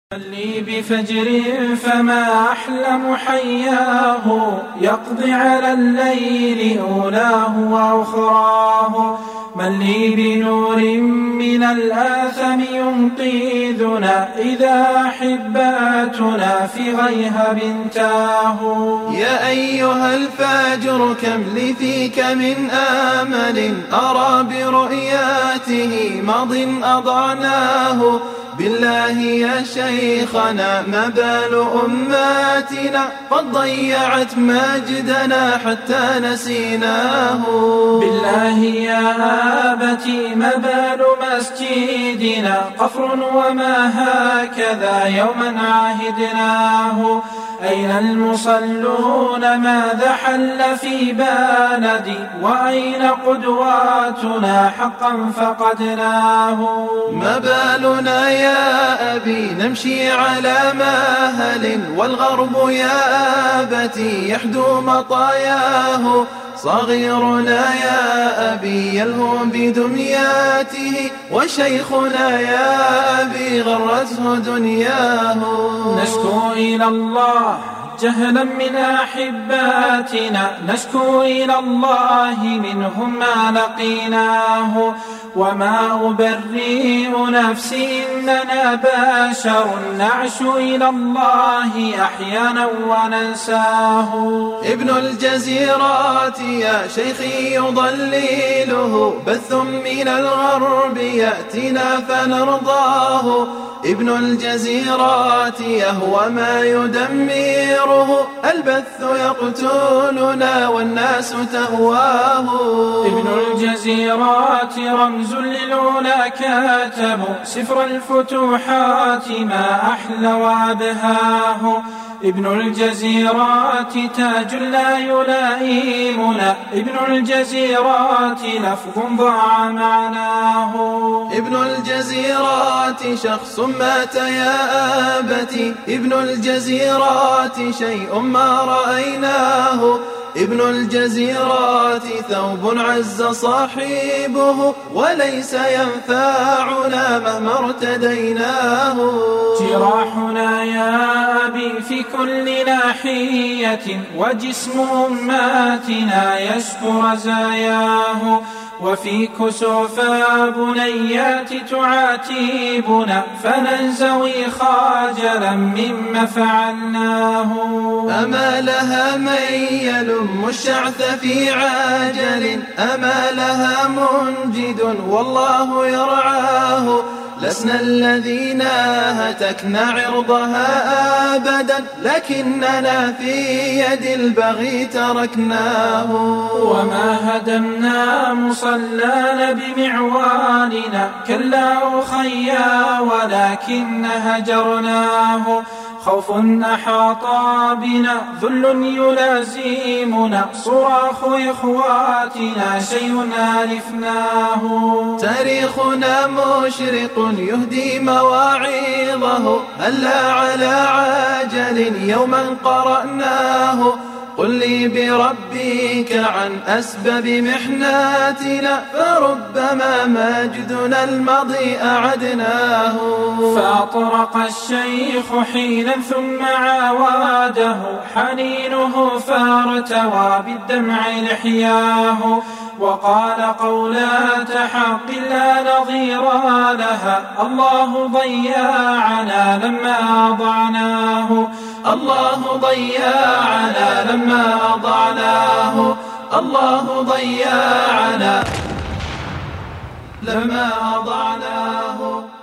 لي بفجر فما أحلم حياه يقضي على الليل أولاه وأخراه. من لي بنور من الآثم ينقذنا إذا أحباتنا في غيهب تاهوا. يا أيها الفاجر كم لي فيك من آمل أرى برؤياته ماض أضعناه. بالله يا شيخنا ما بال أماتنا قد ضيعت مجدنا حتى نسيناه. بالله يا آبتي ما بال مسجدنا قفر وما هكذا يوما عاهدناه. أين المصلون ماذا حل في بلدي وأين قدواتنا حقا فقدناه. ما بالنا يا أبي نمشي على مهل والغرب يا أبتي يحدو مطاياه. صغيرنا يا أبي يلهو بدمياته وشيخنا يا أبي غرته دنياه. نشكو إلى الله جهلا من أحباتنا نشكو إلى الله منهم ما لقيناه. وما أبرئ نفسي إننا بشر نعش إلى الله أحيانا وننساه. ابن الجزيرات يا شيخي يضلله بث من الغرب يأتينا فنرضاه. ابن الجزيرات يهوى ما يدمره البث يقتلنا والناس تهواه. ابن الجزيرات رمز للعلا كاتب سفر الفتوحات ما أحلى وأبهاه. ابن الجزيرات تاج لا يلائمنا ابن الجزيرات لفظ ضاع معناه. ابن الجزيرات شخص مات يا أبتي ابن الجزيرات شيء ما رأيناه. ابن الجزيرات ثوب عز صاحبه وليس ينفعنا مهما ارتديناه. جراحنا يا أبي في كل ناحية وجسم أماتنا يشكو رزاياه. وفي كسوف بنيات تعاتبنا فننزوي خاجلا مما فعلناه. أما لها من يلم الشعث في عاجل أما لها منجد والله يرعاه. لسنا الذين هتكنا عرضها أبدا لكننا في يد البغي تركناه. وما هدمنا مصلانا بمعوالنا كلا أخيا ولكن هجرناه. خوف أحاط بنا ذل يلازمنا صراخ إخواتنا شيء ألفناه. تاريخنا مشرق يهدي مواعظه هلا على عاجل يوما قرأناه. قل لي بربك عن أسباب محناتنا فربما مجدنا الماضي أعدناه. فأطرق الشيخ حينا ثم عاوده حنينه فارتوى بالدمع لحياه. وقال قولات حق لا نظير لها الله ضيعنا لما أضعناه. الله ضيعنا لما أضعناه. الله ضيعنا لما أضعناه.